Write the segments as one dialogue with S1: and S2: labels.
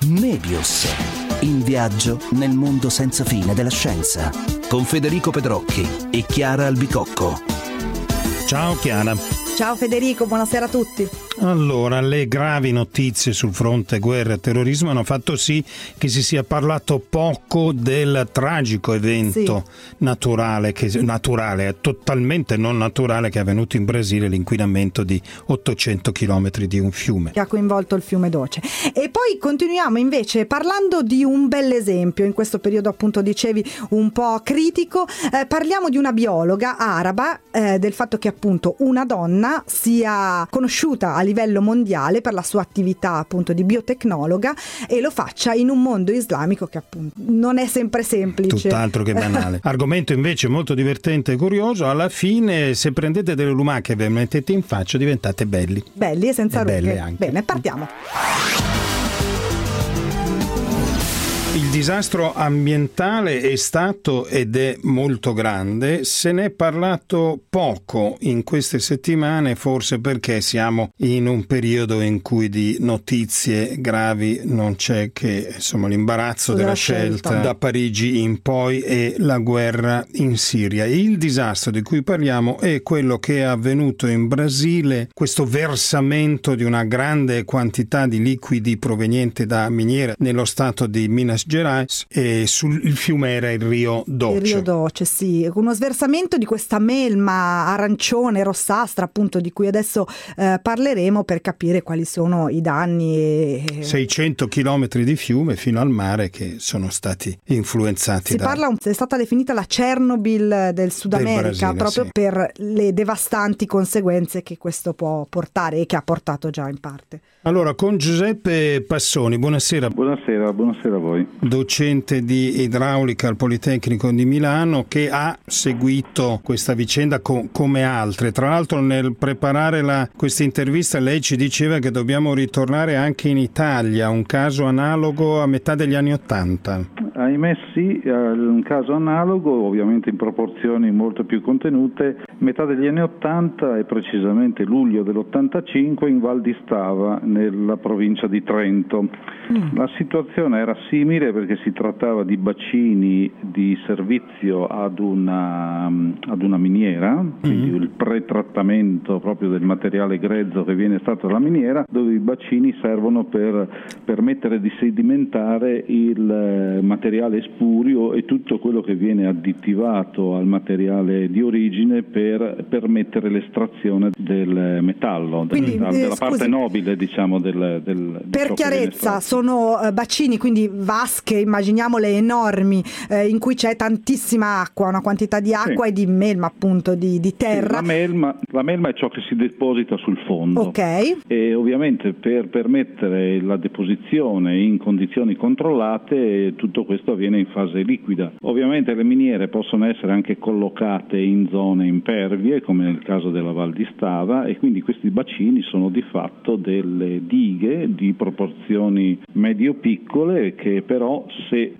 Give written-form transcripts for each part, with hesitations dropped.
S1: Mebius, in viaggio nel mondo senza fine della scienza, con Federico Pedrocchi e Chiara Albicocco.
S2: Ciao Chiara.
S3: Ciao Federico, buonasera a tutti.
S2: Allora, le gravi notizie sul fronte guerra e terrorismo hanno fatto sì che si sia parlato poco del tragico evento naturale, totalmente non naturale, che è avvenuto in Brasile, l'inquinamento di 800 chilometri di un fiume.
S3: Che ha coinvolto il fiume Doce. E poi continuiamo invece parlando di un bell'esempio, in questo periodo appunto dicevi un po' critico, parliamo di una biologa araba, del fatto che appunto una donna sia conosciuta a livello mondiale per la sua attività appunto di biotecnologa e lo faccia in un mondo islamico che appunto non è sempre semplice.
S2: Tutt'altro che banale. Argomento invece molto divertente e curioso: alla fine, se prendete delle lumache e ve le mettete in faccia, diventate belli.
S3: Belli e senza rughe.
S2: Belle anche.
S3: Bene, partiamo.
S2: Il disastro ambientale è stato ed è molto grande, se ne è parlato poco in queste settimane, forse perché siamo in un periodo in cui di notizie gravi non c'è che l'imbarazzo della scelta da Parigi in poi e la guerra in Siria. Il disastro di cui parliamo è quello che è avvenuto in Brasile, questo versamento di una grande quantità di liquidi provenienti da miniere nello stato di Minas Gerais, e il fiume era il Rio Doce.
S3: Il Rio Doce, sì, uno sversamento di questa melma arancione, rossastra, appunto, di cui adesso parleremo, per capire quali sono i danni.
S2: 600 chilometri di fiume fino al mare che sono stati influenzati.
S3: È stata definita la Chernobyl del Sud America,
S2: Brasile,
S3: proprio
S2: sì,
S3: per le devastanti conseguenze che questo può portare e che ha portato già in parte.
S2: Allora, con Giuseppe Passoni, buonasera.
S4: Buonasera a voi.
S2: Docente di idraulica al Politecnico di Milano, che ha seguito questa vicenda come altre. Tra l'altro, nel preparare questa intervista lei ci diceva che dobbiamo ritornare anche in Italia, un caso analogo a metà degli anni '80.
S4: Ahimè sì, un caso analogo, ovviamente in proporzioni molto più contenute, metà degli anni '80 e precisamente luglio dell'85 in Val di Stava, nella provincia di Trento. La situazione era simile perché si trattava di bacini di servizio ad una miniera, quindi il pretrattamento proprio del materiale grezzo che viene estratto dalla miniera, dove i bacini servono per permettere di sedimentare il materiale spurio e tutto quello che viene additivato al materiale di origine per permettere l'estrazione del metallo, della parte nobile, diciamo,
S3: per chiarezza, sono bacini, quindi vasche, immaginiamole enormi, in cui c'è tantissima acqua, una quantità di acqua e di melma, appunto, di terra.
S4: Sì, la melma è ciò che si deposita sul fondo.
S3: Ok.
S4: E ovviamente per permettere la deposizione in condizioni controllate, tutto questo avviene in fase liquida. Ovviamente le miniere possono essere anche collocate in zone impervie, come nel caso della Val di Stava, e quindi questi bacini sono di fatto delle dighe di proporzioni medio-piccole che però, se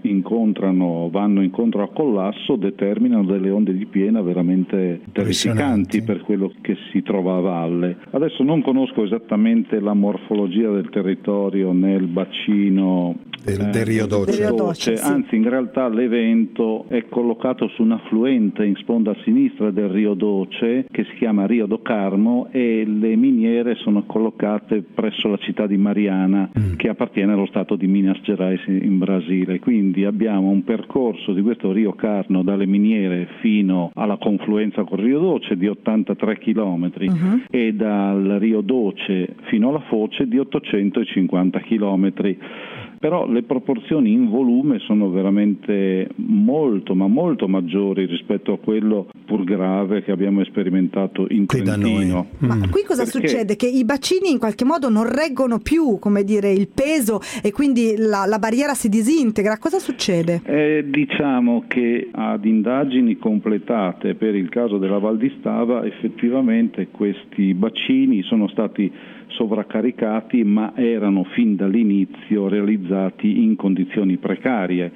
S4: vanno incontro a collasso, determinano delle onde di piena veramente terrificanti per quello che si trova a valle. Adesso non conosco esattamente la morfologia del territorio nel bacino
S2: del Rio Doce.
S3: Sì.
S4: Anzi, in realtà l'evento è collocato su un affluente in sponda sinistra del Rio Doce che si chiama Rio do Carmo, e le miniere sono collocate presso la città di Mariana, che appartiene allo stato di Minas Gerais in Brasile. Quindi abbiamo un percorso di questo Rio Carno dalle miniere fino alla confluenza col Rio Doce di 83 chilometri e dal Rio Doce fino alla foce di 850 chilometri. Però le proporzioni in volume sono veramente molto, ma molto maggiori rispetto a quello pur grave che abbiamo sperimentato in Trentino.
S3: Ma qui cosa succede? Che i bacini in qualche modo non reggono più, come dire, il peso, e quindi la barriera si disintegra. Cosa succede?
S4: Diciamo che ad indagini completate per il caso della Val di Stava, effettivamente questi bacini sono stati sovraccaricati, ma erano fin dall'inizio realizzati in condizioni precarie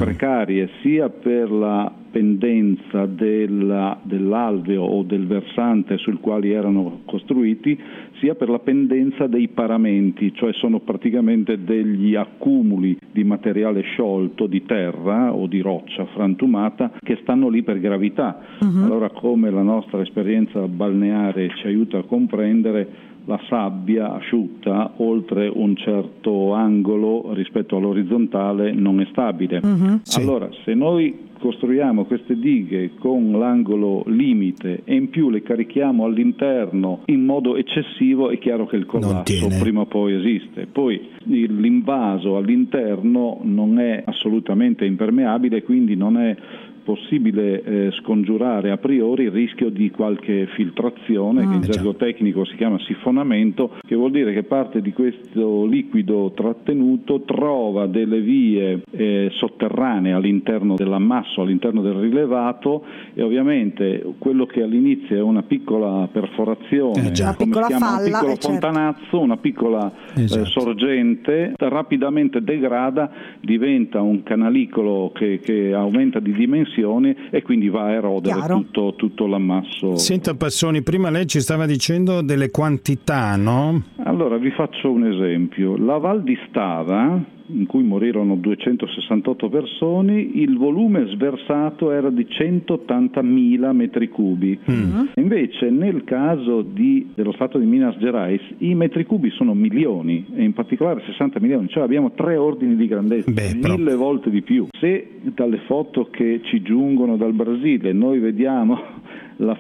S4: sia per la pendenza dell'alveo o del versante sul quale erano costruiti, sia per la pendenza dei paramenti, cioè sono praticamente degli accumuli di materiale sciolto, di terra o di roccia frantumata, che stanno lì per gravità. Allora, come la nostra esperienza balneare ci aiuta a comprendere, la sabbia asciutta oltre un certo angolo rispetto all'orizzontale non è stabile.
S2: Sì.
S4: Allora, se noi costruiamo queste dighe con l'angolo limite e in più le carichiamo all'interno in modo eccessivo, è chiaro che il collasso prima o poi esiste. Poi l'invaso all'interno non è assolutamente impermeabile, quindi non è possibile scongiurare a priori il rischio di qualche filtrazione, che in gergo tecnico si chiama sifonamento, che vuol dire che parte di questo liquido trattenuto trova delle vie sotterranee all'interno dell'ammasso, all'interno del rilevato, e ovviamente quello che all'inizio è una piccola perforazione, come si chiama, un piccolo fontanazzo, una piccola sorgente, rapidamente degrada, diventa un canalicolo che aumenta di dimensioni e quindi va a erodere tutto l'ammasso.
S2: Senta Passoni, prima lei ci stava dicendo delle quantità, no?
S4: Allora vi faccio un esempio. La Val di Stava, in cui morirono 268 persone, il volume sversato era di 180.000 metri cubi. Invece nel caso dello stato di Minas Gerais i metri cubi sono milioni, e in particolare 60 milioni, cioè abbiamo 3 ordini di grandezza, 1000 volte di più. Se dalle foto che ci giungono dal Brasile noi vediamo la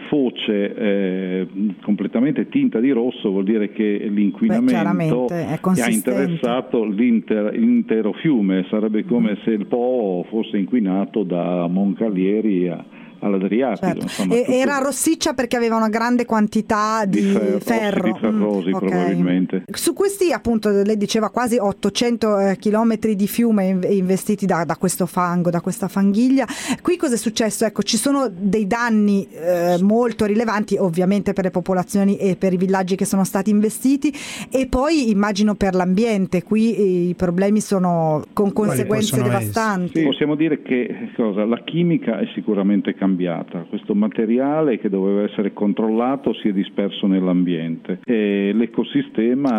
S4: foce completamente tinta di rosso, vuol dire che l'inquinamento ha interessato l'intero fiume. Sarebbe come se il Po fosse inquinato da Moncalieri all'Adriatico. Insomma,
S3: era rossiccia perché aveva una grande quantità di ferro.
S4: Di ferrosi, probabilmente.
S3: Su questi, appunto, lei diceva quasi 800 chilometri di fiume investiti da questo fango, da questa fanghiglia. Qui cosa è successo? Ecco, ci sono dei danni molto rilevanti, ovviamente per le popolazioni e per i villaggi che sono stati investiti, e poi immagino per l'ambiente. Qui i problemi sono con conseguenze devastanti.
S4: Sì, possiamo dire che la chimica è sicuramente cambiata. Questo materiale che doveva essere controllato si è disperso nell'ambiente e l'ecosistema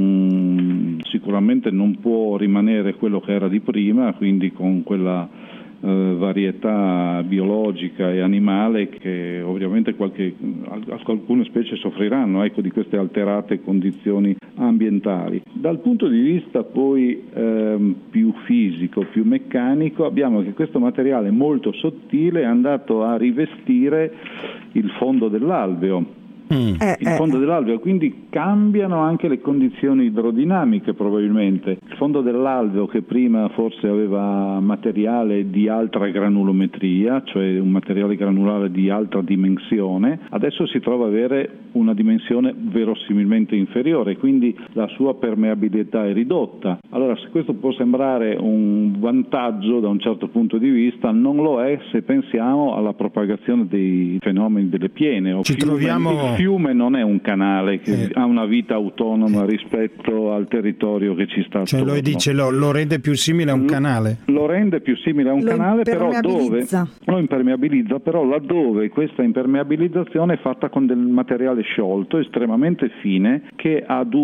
S4: sicuramente non può rimanere quello che era di prima, quindi con quella varietà biologica e animale che ovviamente alcune specie soffriranno di queste alterate condizioni ambientali. Dal punto di vista poi più fisico, più meccanico, abbiamo che questo materiale molto sottile è andato a rivestire il fondo dell'alveo. Il fondo dell'alveo, quindi cambiano anche le condizioni idrodinamiche probabilmente. Il fondo dell'alveo, che prima forse aveva materiale di alta granulometria, cioè un materiale granulare di alta dimensione, adesso si trova ad avere una dimensione verosimilmente inferiore, quindi la sua permeabilità è ridotta. Allora, se questo può sembrare un vantaggio da un certo punto di vista, non lo è se pensiamo alla propagazione dei fenomeni delle piene. Il fiume non è un canale che ha una vita autonoma rispetto al territorio che ci sta attorno.
S2: Cioè lui dice lo rende più simile a un canale?
S4: Lo rende più simile a un canale, però lo impermeabilizza, però laddove questa impermeabilizzazione è fatta con del materiale sciolto estremamente fine, che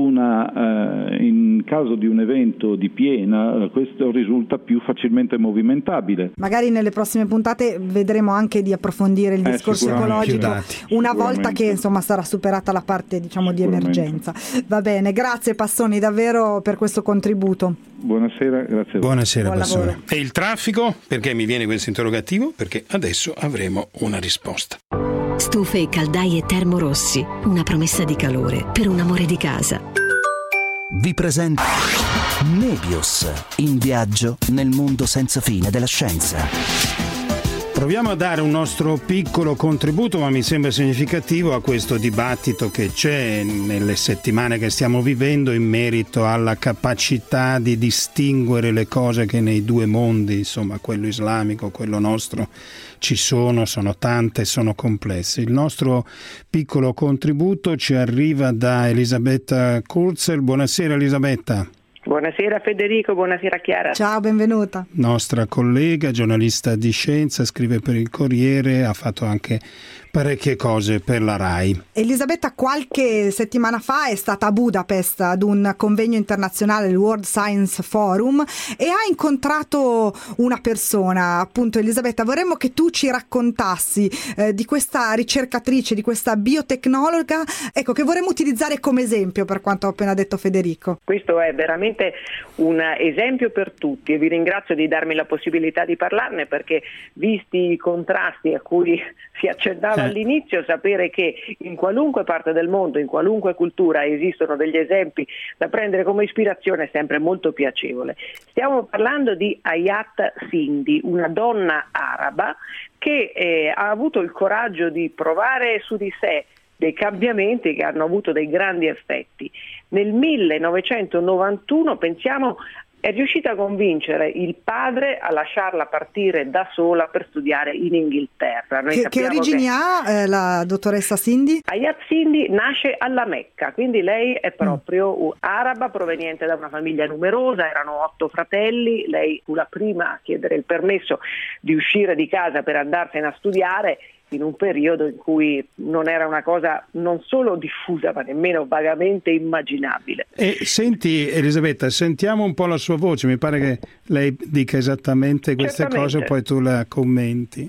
S4: in caso di un evento di piena questo risulta più facilmente movimentabile.
S3: Magari nelle prossime puntate vedremo anche di approfondire il discorso ecologico una volta che sarà superata la parte di emergenza. Va bene, grazie Passoni davvero per questo contributo.
S4: Buonasera, grazie a voi.
S2: Buonasera Passoni. E il traffico? Perché mi viene questo interrogativo? Perché adesso avremo una risposta.
S5: Stufe e caldaie Termorossi, una promessa di calore per un amore di casa.
S1: Vi presento Nebius, in viaggio nel mondo senza fine della scienza.
S2: Proviamo a dare un nostro piccolo contributo, ma mi sembra significativo, a questo dibattito che c'è nelle settimane che stiamo vivendo in merito alla capacità di distinguere le cose che nei due mondi, insomma quello islamico, quello nostro, ci sono tante, sono complesse. Il nostro piccolo contributo ci arriva da Elisabetta Kurzel. Buonasera Elisabetta.
S6: Buonasera Federico, buonasera Chiara.
S3: Ciao, benvenuta.
S2: Nostra collega, giornalista di scienza, scrive per il Corriere, ha fatto anche parecchie cose per la RAI.
S3: Elisabetta qualche settimana fa è stata a Budapest ad un convegno internazionale, il World Science Forum, e ha incontrato una persona. Appunto, Elisabetta, vorremmo che tu ci raccontassi di questa ricercatrice, di questa biotecnologa, ecco, che vorremmo utilizzare come esempio per quanto ha appena detto Federico.
S6: Questo è veramente un esempio per tutti e vi ringrazio di darmi la possibilità di parlarne, perché visti i contrasti a cui si accennava all'inizio, sapere che in qualunque parte del mondo, in qualunque cultura esistono degli esempi da prendere come ispirazione è sempre molto piacevole. Stiamo parlando di Hayat Sindi, una donna araba che ha avuto il coraggio di provare su di sé dei cambiamenti che hanno avuto dei grandi effetti. Nel 1991, pensiamo, è riuscita a convincere il padre a lasciarla partire da sola per studiare in Inghilterra.
S3: Che origini ha la dottoressa Sindi?
S6: Hayat Sindi nasce alla Mecca, quindi lei è proprio araba, proveniente da una famiglia numerosa, erano 8 fratelli, lei fu la prima a chiedere il permesso di uscire di casa per andarsene a studiare, in un periodo in cui non era una cosa non solo diffusa ma nemmeno vagamente immaginabile.
S2: E senti Elisabetta, sentiamo un po' la sua voce, mi pare che lei dica esattamente queste
S6: Certamente.
S2: cose, poi tu la commenti.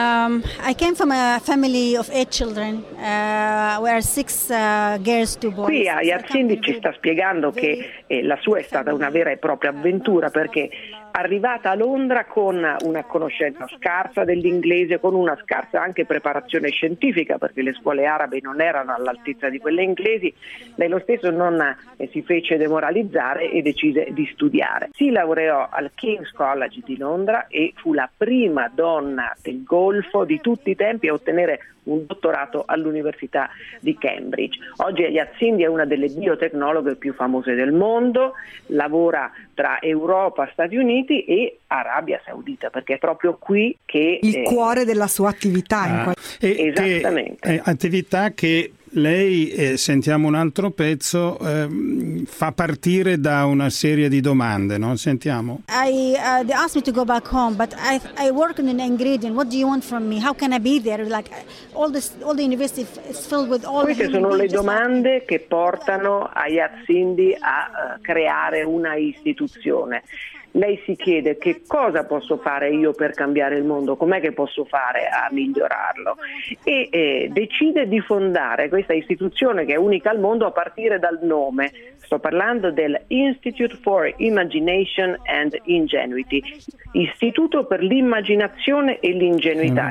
S7: I came from a family of 8 children. We are 6 girls, 2 boys.
S6: Qui Hayat Sindi ci sta spiegando che la sua è stata una vera e propria avventura, perché arrivata a Londra con una conoscenza scarsa dell'inglese, con una scarsa anche preparazione scientifica, perché le scuole arabe non erano all'altezza di quelle inglesi, lei lo stesso non si fece demoralizzare e decise di studiare. Si laureò al King's College di Londra e fu la prima donna del Golfo di tutti i tempi a ottenere un dottorato all'Università di Cambridge. Oggi Hayat Sindi è una delle biotecnologhe più famose del mondo, lavora tra Europa, Stati Uniti e Arabia Saudita, perché è proprio qui che
S3: il cuore della sua attività.
S6: Esattamente.
S2: Attività che lei, sentiamo un altro pezzo, fa partire da una serie di domande, no? Sentiamo.
S7: They asked me to go back home, but I work in an ingredient. What do you want from me? How can I be there? Like all the university is filled with all.
S6: Queste sono le domande che portano Hayat Sindi a creare una istituzione. Lei si chiede: che cosa posso fare io per cambiare il mondo, com'è che posso fare a migliorarlo, e decide di fondare questa istituzione che è unica al mondo a partire dal nome. Sto parlando del Institute for Imagination and Ingenuity, Istituto per l'immaginazione e l'ingenuità,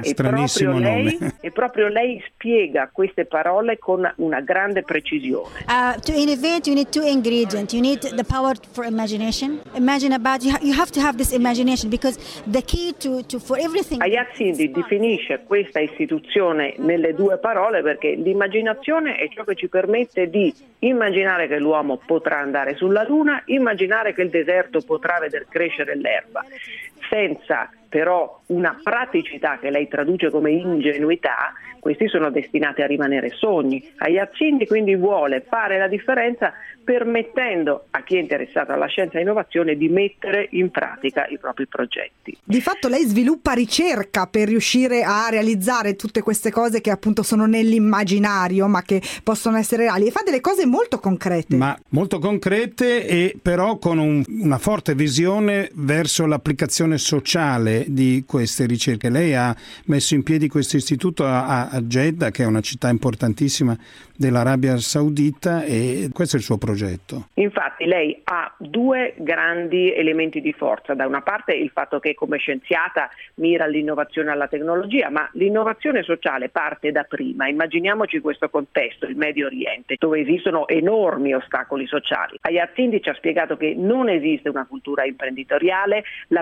S6: e proprio lei spiega queste parole con una grande precisione.
S7: To innovate, you need 2 ingredients. You need the power for imagination. Imagine about you have to have this imagination, because the key to for everything.
S6: Hayat Sindi definisce questa istituzione nelle 2 parole, perché l'immaginazione è ciò che ci permette di immaginare che l'uomo potrà andare sulla Luna, immaginare che il deserto potrà veder crescere l'erba, senza però una praticità che lei traduce come ingenuità. Questi sono destinati a rimanere sogni. Hayat Sindi quindi vuole fare la differenza, permettendo a chi è interessato alla scienza e innovazione di mettere in pratica i propri progetti.
S3: Di fatto lei sviluppa ricerca per riuscire a realizzare tutte queste cose che appunto sono nell'immaginario ma che possono essere reali, e fa delle cose molto concrete.
S2: Ma molto concrete, e però con una forte visione verso l'applicazione sociale di queste ricerche. Lei ha messo in piedi questo istituto a Jeddah, che è una città importantissima dell'Arabia Saudita, e questo è il suo progetto.
S6: Infatti lei ha 2 grandi elementi di forza: da una parte il fatto che come scienziata mira all'innovazione e alla tecnologia, ma l'innovazione sociale parte da prima. Immaginiamoci questo contesto, il Medio Oriente, dove esistono enormi ostacoli sociali. Hayat Sindi ci ha spiegato che non esiste una cultura imprenditoriale, la paura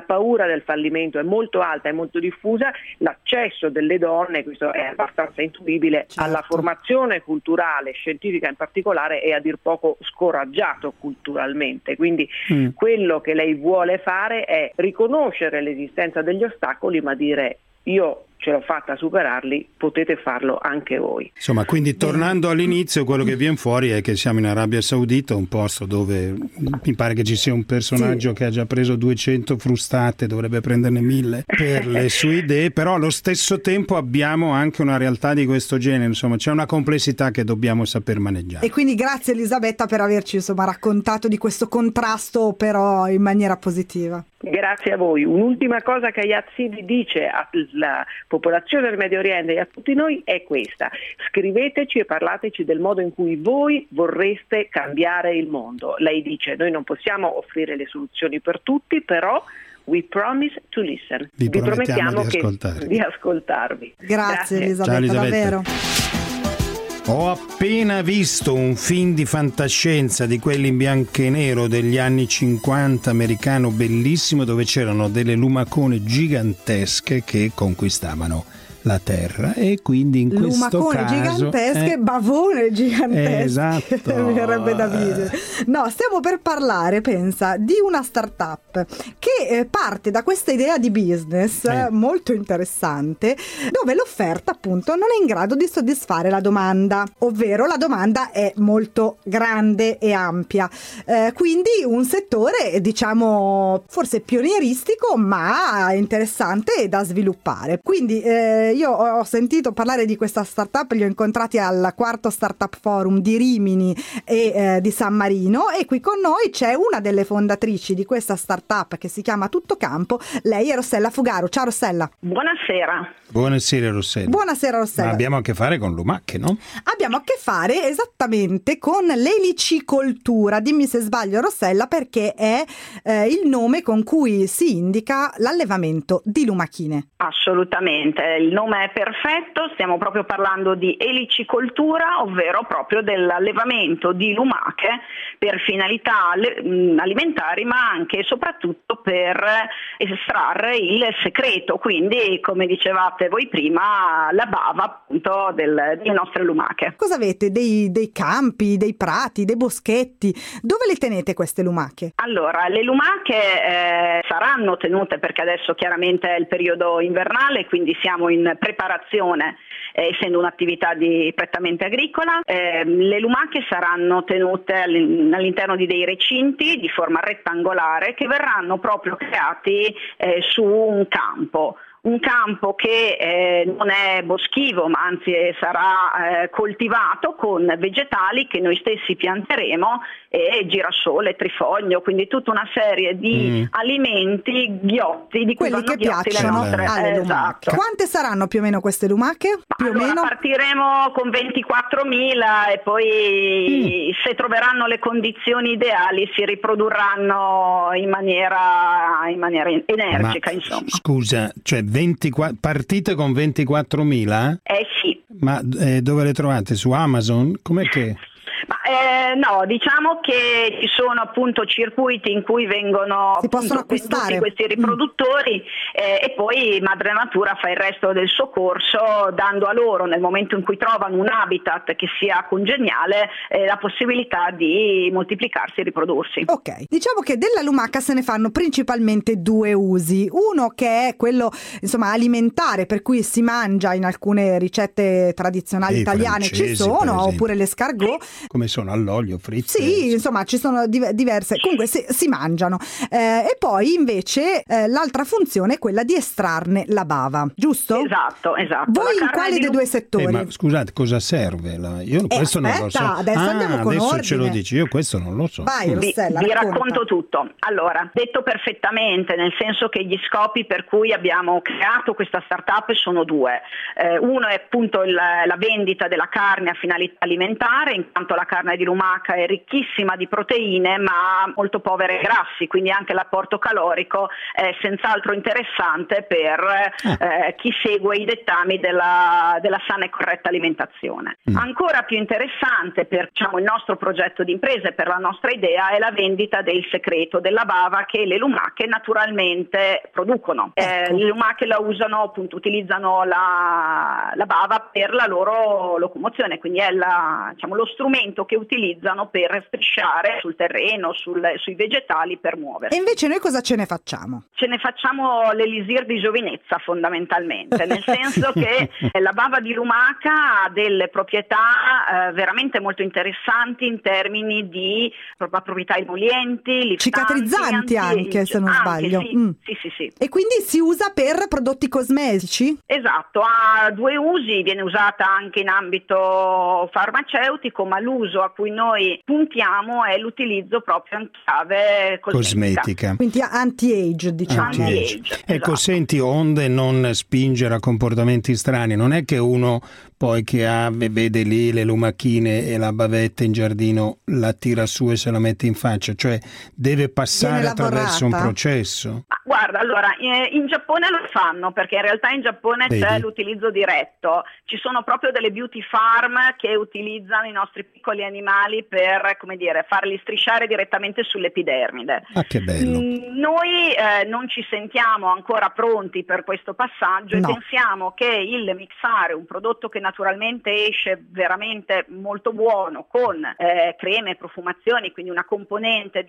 S6: paura del fallimento è molto alta, è molto diffusa, l'accesso delle donne, questo è abbastanza intuibile, alla formazione culturale, scientifica in particolare, è a dir poco scoraggiato culturalmente. Quindi quello che lei vuole fare è riconoscere l'esistenza degli ostacoli, ma dire: io ce l'ho fatta a superarli, potete farlo anche voi.
S2: Insomma, quindi tornando all'inizio, quello che viene fuori è che siamo in Arabia Saudita, un posto dove mi pare che ci sia un personaggio che ha già preso 200 frustate, dovrebbe prenderne 1000 per le sue idee, però allo stesso tempo abbiamo anche una realtà di questo genere, insomma c'è una complessità che dobbiamo saper maneggiare.
S3: E quindi grazie Elisabetta per averci raccontato di questo contrasto, però in maniera positiva.
S6: Grazie a voi. Un'ultima cosa che Yazidi dice alla popolazione del Medio Oriente e a tutti noi è questa: scriveteci e parlateci del modo in cui voi vorreste cambiare il mondo. Lei dice: noi non possiamo offrire le soluzioni per tutti, però we promise to listen. Vi promettiamo di ascoltarvi.
S3: Grazie Elisabetta,
S2: ciao, Elisabetta.
S3: davvero.
S2: Ho appena visto un film di fantascienza di quelli in bianco e nero degli anni 50, americano, bellissimo, dove c'erano delle lumacone gigantesche che conquistavano la terra, e quindi in questo
S3: lumacone
S2: caso
S3: gigantesche, bavone gigantesche,
S2: esatto.
S3: Mi verrebbe da ridere. No, stiamo per parlare, pensa, di una startup che parte da questa idea di business molto interessante, dove l'offerta appunto non è in grado di soddisfare la domanda, ovvero la domanda è molto grande e ampia, quindi un settore diciamo forse pionieristico ma interessante da sviluppare. Quindi io ho sentito parlare di questa startup, li ho incontrati al 4º Startup Forum di Rimini e di San Marino, e qui con noi c'è una delle fondatrici di questa startup che si chiama Tuttocampo. Lei è Rossella Fugaro. Ciao Rossella.
S6: Buonasera.
S2: Buonasera Rossella.
S3: Buonasera Rossella.
S2: Ma abbiamo a che fare con lumache, no?
S3: Abbiamo a che fare esattamente con l'elicicoltura. Dimmi se sbaglio Rossella, perché è il nome con cui si indica l'allevamento di lumachine.
S8: Assolutamente, il nome è perfetto, stiamo proprio parlando di elicicoltura, ovvero proprio dell'allevamento di lumache per finalità alimentari, ma anche e soprattutto per estrarre il segreto, quindi come dicevate voi prima, la bava appunto delle nostre lumache.
S3: Cosa avete? Dei campi, dei prati, dei boschetti? Dove le tenete queste lumache?
S8: Allora, le lumache saranno tenute, perché adesso chiaramente è il periodo invernale, quindi siamo in preparazione, essendo un'attività prettamente agricola. Le lumache saranno tenute all'interno di dei recinti di forma rettangolare che verranno proprio creati su un campo che non è boschivo, ma anzi sarà coltivato con vegetali che noi stessi pianteremo, e girasole, trifoglio, quindi tutta una serie di alimenti ghiotti di cui
S3: quelli che
S8: ghiotti
S3: piacciono
S8: le nostre
S3: alle lumache.
S8: Esatto.
S3: Quante saranno più o meno queste lumache? Più
S8: allora,
S3: o meno?
S8: Partiremo con 24.000 e poi se troveranno le condizioni ideali si riprodurranno in maniera energica. Ma, insomma.
S2: Scusa, cioè partite con 24.000?
S8: Sì.
S2: Ma dove le trovate? Su Amazon? Com'è che...
S8: No, diciamo che ci sono appunto circuiti in cui vengono
S3: si possono acquistare
S8: tutti questi riproduttori e poi Madre Natura fa il resto del suo corso, dando a loro, nel momento in cui trovano un habitat che sia congeniale, la possibilità di moltiplicarsi e riprodursi.
S3: Ok, diciamo che della lumaca se ne fanno principalmente due usi. Uno che è quello insomma alimentare, per cui si mangia, in alcune ricette tradizionali italiane ci sono, oppure l'escargot.
S2: Come sono all'olio, fritte?
S3: Sì, insomma ci sono diverse, comunque si mangiano. E poi invece l'altra funzione è quella di estrarne la bava, giusto?
S8: Esatto.
S3: Voi in quali dei due settori?
S2: Ma scusate, cosa serve? Io questo non lo so.
S3: Adesso andiamo con
S2: adesso
S3: ordine.
S2: Ce lo dici, io questo non lo so.
S3: Vai Rossella,
S8: vi racconto tutto. Allora, detto perfettamente, nel senso che gli scopi per cui abbiamo creato questa startup sono due. Uno è appunto la vendita della carne a finalità alimentare, in quanto la carne carne di lumaca è ricchissima di proteine ma molto povera in grassi, quindi anche l'apporto calorico è senz'altro interessante per chi segue i dettami della sana e corretta alimentazione. Ancora più interessante per il nostro progetto di impresa e per la nostra idea è la vendita del segreto della bava che le lumache naturalmente producono. Le lumache utilizzano la bava per la loro locomozione, quindi è lo strumento che utilizzano per strisciare sul terreno, sui vegetali per muoversi.
S3: E invece noi cosa ce ne facciamo?
S8: Ce ne facciamo l'elisir di giovinezza fondamentalmente, nel senso che la bava di lumaca ha delle proprietà veramente molto interessanti in termini di proprietà emolienti,
S3: cicatrizzanti anche, se non sbaglio.
S8: Sì.
S3: E quindi si usa per prodotti cosmetici?
S8: Esatto, ha due usi, viene usata anche in ambito farmaceutico, ma l'uso a cui noi puntiamo è l'utilizzo proprio in chiave cosmetica.
S3: Quindi anti-age, diciamo.
S8: Anti-age,
S2: Ecco,
S8: esatto.
S2: senti, onde non spingere a comportamenti strani, non è che uno poi che vede lì le lumachine e la bavetta in giardino la tira su e se la mette in faccia, cioè deve passare attraverso un processo?
S8: Ma guarda, allora in Giappone lo fanno, perché in realtà in Giappone c'è l'utilizzo diretto, ci sono proprio delle beauty farm che utilizzano i nostri piccoli animali per, farli strisciare direttamente sull'epidermide.
S2: Ah, che bello.
S8: Noi non ci sentiamo ancora pronti per questo passaggio e pensiamo che il mixare un prodotto che naturalmente esce veramente molto buono con creme e profumazioni, quindi una componente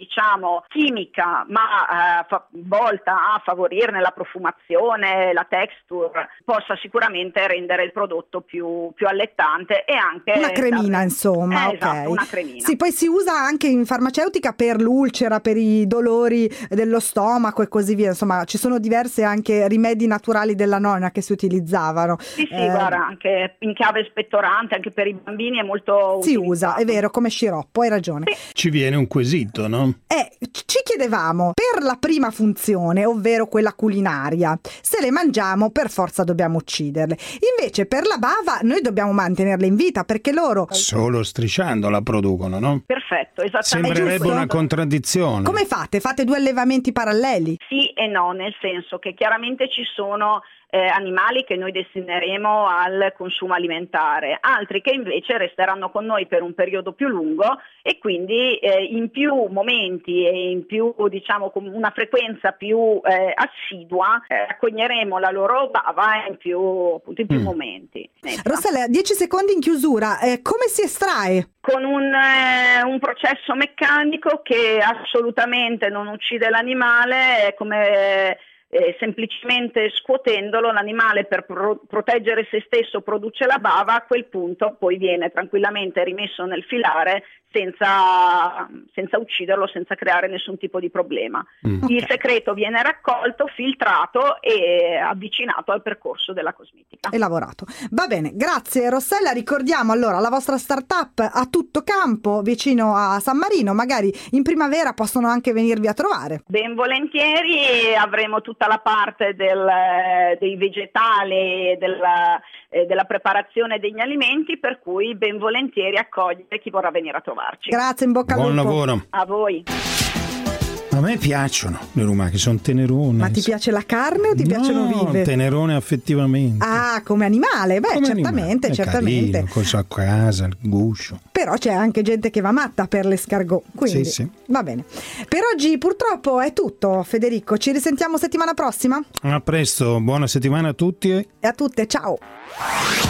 S8: chimica ma volta a favorirne la profumazione, la texture, possa sicuramente rendere il prodotto più allettante e anche
S3: una cremina, insomma.
S8: Esatto, una cremina.
S3: Sì, poi si usa anche in farmaceutica per l'ulcera, per i dolori dello stomaco e così via, insomma ci sono diversi anche rimedi naturali della nonna che si utilizzavano.
S8: Sì, guarda, anche in chiave spettorante, anche per i bambini è molto
S3: si
S8: utilizzato.
S3: Usa, è vero, come sciroppo, hai ragione.
S8: Sì.
S2: Ci viene un quesito, no?
S3: Ci chiedevamo, per la prima funzione, ovvero quella culinaria, se le mangiamo per forza dobbiamo ucciderle. Invece per la bava noi dobbiamo mantenerle in vita, perché loro
S2: solo strisciando la producono, no?
S8: Perfetto, esattamente.
S2: Sembrerebbe una contraddizione.
S3: Come fate? Fate due allevamenti paralleli?
S8: Sì e no, nel senso che chiaramente ci sono animali che noi destineremo al consumo alimentare, altri che invece resteranno con noi per un periodo più lungo e quindi in più momenti e in più con una frequenza più assidua raccoglieremo la loro bava in più momenti.
S3: Rossella, 10 secondi in chiusura, come si estrae?
S8: Con un processo meccanico che assolutamente non uccide l'animale, è come semplicemente scuotendolo l'animale per proteggere se stesso produce la bava, a quel punto poi viene tranquillamente rimesso nel filare senza ucciderlo, senza creare nessun tipo di problema. Il segreto viene raccolto, filtrato e avvicinato al percorso della cosmetica.
S3: E lavorato. Va bene, grazie Rossella. Ricordiamo allora la vostra startup a tutto campo vicino a San Marino, magari in primavera possono anche venirvi a trovare.
S8: Ben volentieri, avremo tutta la parte dei vegetali e della preparazione degli alimenti, per cui ben volentieri accogliere chi vorrà venire a trovarci.
S3: Grazie, in bocca al lupo.
S2: Buon lavoro.
S8: A voi.
S2: A me piacciono le lumache, sono tenerone.
S3: Ma ti piace la carne o ti piacciono vive?
S2: Tenerone affettivamente.
S3: Ah, come animale? Beh, come certamente,
S2: animale.
S3: certamente.
S2: Carino, cosa a casa, il guscio.
S3: Però c'è anche gente che va matta per l'escargot, quindi
S2: sì.
S3: Va bene. Per oggi purtroppo è tutto, Federico. Ci risentiamo settimana prossima?
S2: A presto, buona settimana a tutti.
S3: E a tutte, ciao.